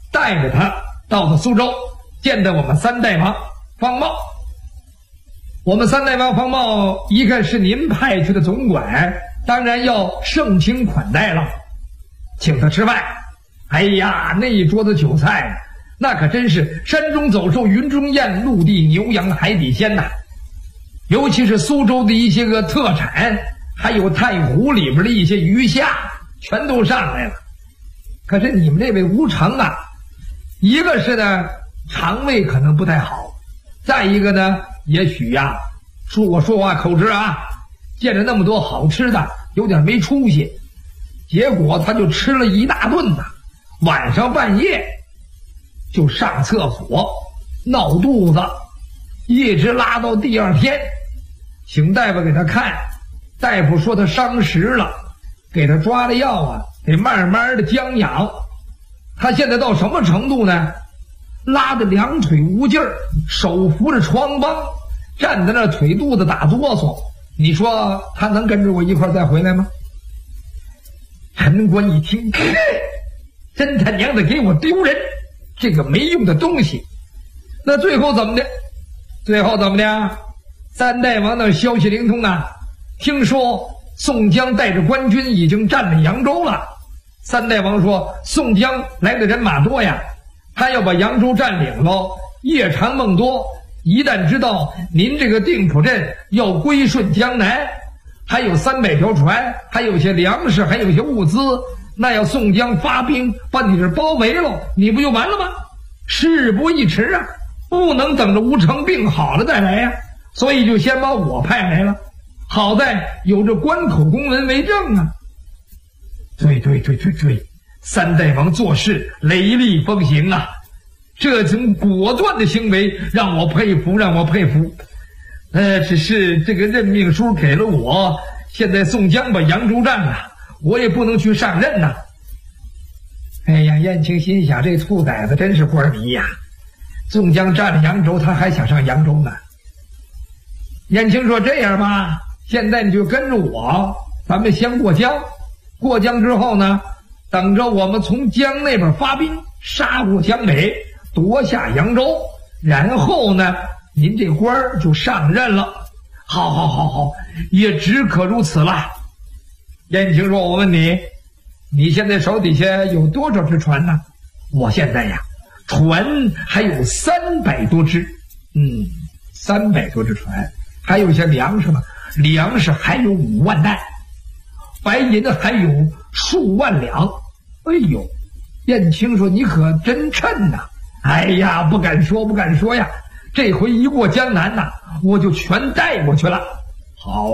带着他到了苏州，见到我们三代王方茂。我们三代王方茂一看是您派去的总管，当然要盛情款待了，请他吃饭。哎呀，那一桌子酒菜，那可真是山中走兽，云中雁，陆地牛羊，海底鲜呐！尤其是苏州的一些个特产，还有太湖里边的一些鱼虾，全都上来了。可是你们这位吴成啊，一个是呢肠胃可能不太好，再一个呢也许呀，我说话口直啊，见着那么多好吃的有点没出息，结果他就吃了一大顿呐，晚上半夜就上厕所闹肚子，一直拉到第二天，请大夫给他看，大夫说他伤食了，给他抓的药啊得慢慢的将养。他现在到什么程度呢？拉着两腿无劲儿，手扶着床帮，站在那腿肚子打哆嗦。你说他能跟着我一块再回来吗？陈官一听，真他娘的给我丢人，这个没用的东西。那最后怎么的？三代王的消息灵通啊，听说宋江带着官军已经占了扬州了。三代王说宋江来的人马多呀，他要把扬州占领喽，夜长梦多，一旦知道您这个定浦镇要归顺江南，还有300条船，还有些粮食，还有些物资，那要宋江发兵把你这包围了，你不就完了吗？事不宜迟啊，不能等着吴成病好了再来呀，所以就先把我派来了，好在有这关口公文为证啊。对，三代王做事雷厉风行啊，这种果断的行为让我佩服。只是这个任命书给了我，现在宋江把扬州占了，我也不能去上任呐。哎呀，燕青心想，这兔崽子真是官迷呀！宋江占了扬州，他还想上扬州呢。燕青说：“这样吧，现在你就跟着我，咱们先过江。过江之后呢，等着我们从江那边发兵，杀过江北，夺下扬州，然后呢，您这官儿就上任了。”好，也只可如此了。燕青说：“我问你，你现在手底下有多少只船呢？”我现在呀，船还有300多只，300多只船，还有些粮食嘛，粮食还有5万担，白银还有数万两。哎呦，燕青说：“你可真趁呐！”哎呀，不敢说呀，这回一过江南呐，我就全带过去了。好，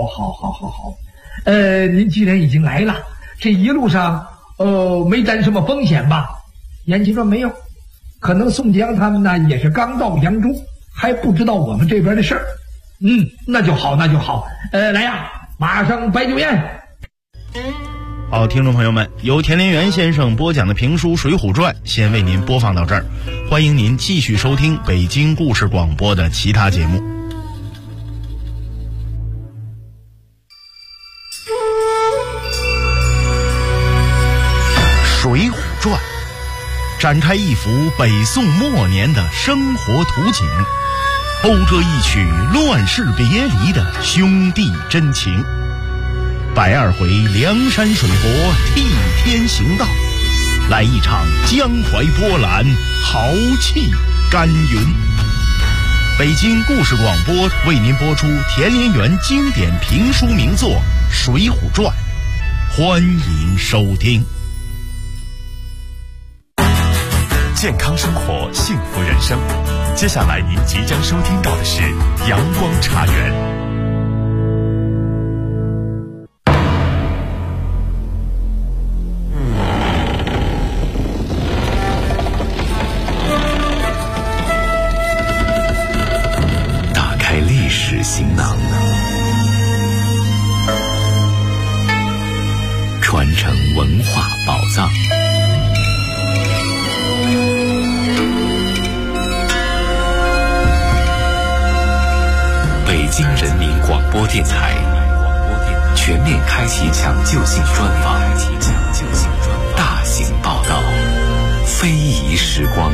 您既然已经来了，这一路上没担什么风险吧？燕青说：“没有，可能宋江他们呢也是刚到扬州，还不知道我们这边的事儿。”那就好。来呀，马上摆酒宴。 好，听众朋友们，由田连元先生播讲的评书《水浒传》先为您播放到这儿，欢迎您继续收听北京故事广播的其他节目。《水浒传》展开一幅北宋末年的生活图景，讴歌一曲乱世别离的兄弟真情。120回梁山水泊替天行道，来一场江淮波澜，豪气干云。北京故事广播为您播出田连元经典评书名作《水浒传》，欢迎收听。 健康生活，幸福人生。接下来您即将收听到的是阳光茶园。行囊，传承文化宝藏。北京人民广播电台全面开启抢救性专访，大型报道， 非遗时光。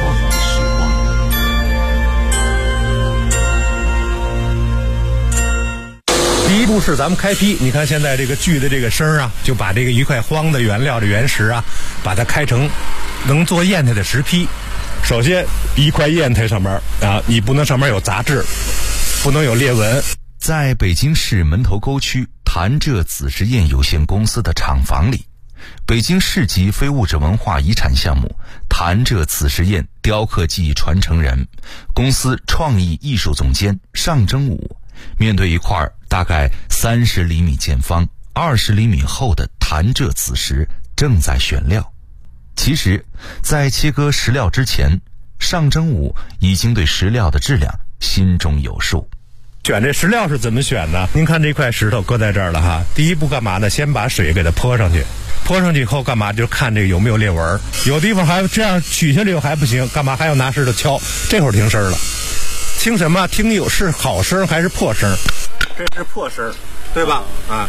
第一步是咱们开劈，你看现在这个锯的这个声啊，就把这个一块荒的原料的原石啊，把它开成能做砚台的石坯。首先一块砚台上面啊，你不能上面有杂质，不能有裂纹。 在北京市门头沟区潭柘紫石砚有限公司的厂房里，北京市级非物质文化遗产项目潭柘紫石砚雕刻技艺传承人、公司创意艺术总监尚征武，面对一块大概30厘米见方、20厘米厚的潭柘紫石，正在选料。其实，在切割石料之前，尚征武已经对石料的质量心中有数。 选这石料是怎么选呢？您看这块石头搁在这儿了哈，第一步干嘛呢？先把水给它泼上去，泼上去以后干嘛？就看这个有没有裂纹，有地方还这样取下来又还不行，干嘛还要拿石头敲？这会儿听声了，听什么？听有是好声还是破声？这是破声，对吧？啊，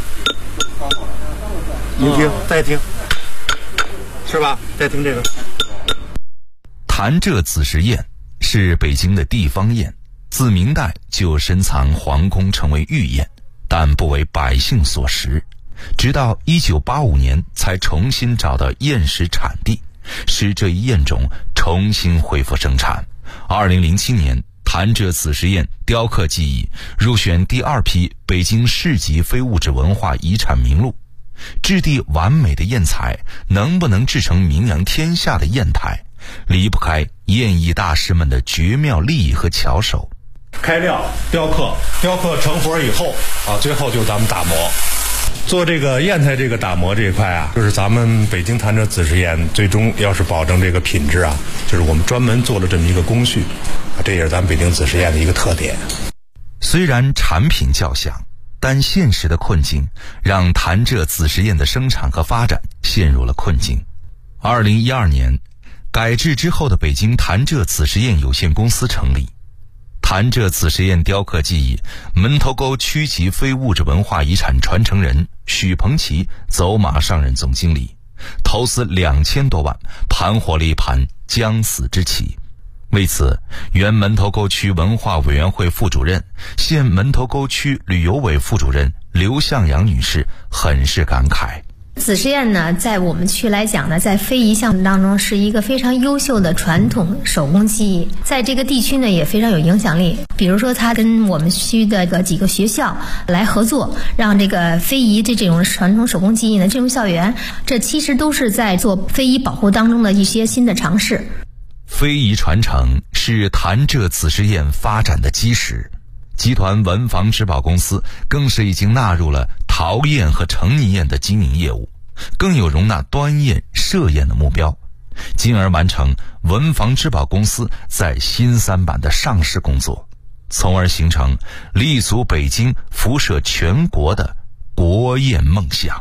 您听，再听，是吧？再听这个。 潭柘紫石砚是北京的地方砚，自明代就深藏皇宫，成为御砚，但不为百姓所食。直到1985年才重新找到砚石产地，使这一砚种重新恢复生产。2007年，潭柘紫石砚雕刻技艺入选第2批北京市级非物质文化遗产名录。质地完美的砚材能不能制成名扬天下的砚台，离不开砚艺大师们的绝妙技艺和巧手。 开料、雕刻成活以后啊，最后就咱们打磨。做这个砚台这个打磨这一块啊，就是咱们北京潭柘紫石砚最终要是保证这个品质啊，就是我们专门做了这么一个工序啊，这也是咱们北京紫石砚的一个特点。 虽然产品较小，但现实的困境让潭柘紫石砚的生产和发展陷入了困境。2012年，改制之后的北京潭柘紫石砚有限公司成立。潭柘紫石砚雕刻技艺门头沟区级非物质文化遗产传承人许鹏奇走马上任总经理，投资2000多万，盘活了一盘将死之棋。为此，原门头沟区文化委员会副主任、现门头沟区旅游委副主任刘向阳女士很是感慨。 紫石砚呢，在我们区来讲呢，在非遗项目当中是一个非常优秀的传统手工技艺，在这个地区呢也非常有影响力。比如说，他跟我们区的几个学校来合作，让这个非遗这种传统手工技艺呢进入校园，这其实都是在做非遗保护当中的一些新的尝试。 非遗传承是潭柘紫石砚发展的基石，集团文房织宝公司更是已经纳入了陶砚和成泥砚的经营业务，更有容纳端砚、射砚的目标，进而完成文房织宝公司在新三板的上市工作，从而形成立足北京、辐射全国的国砚梦想。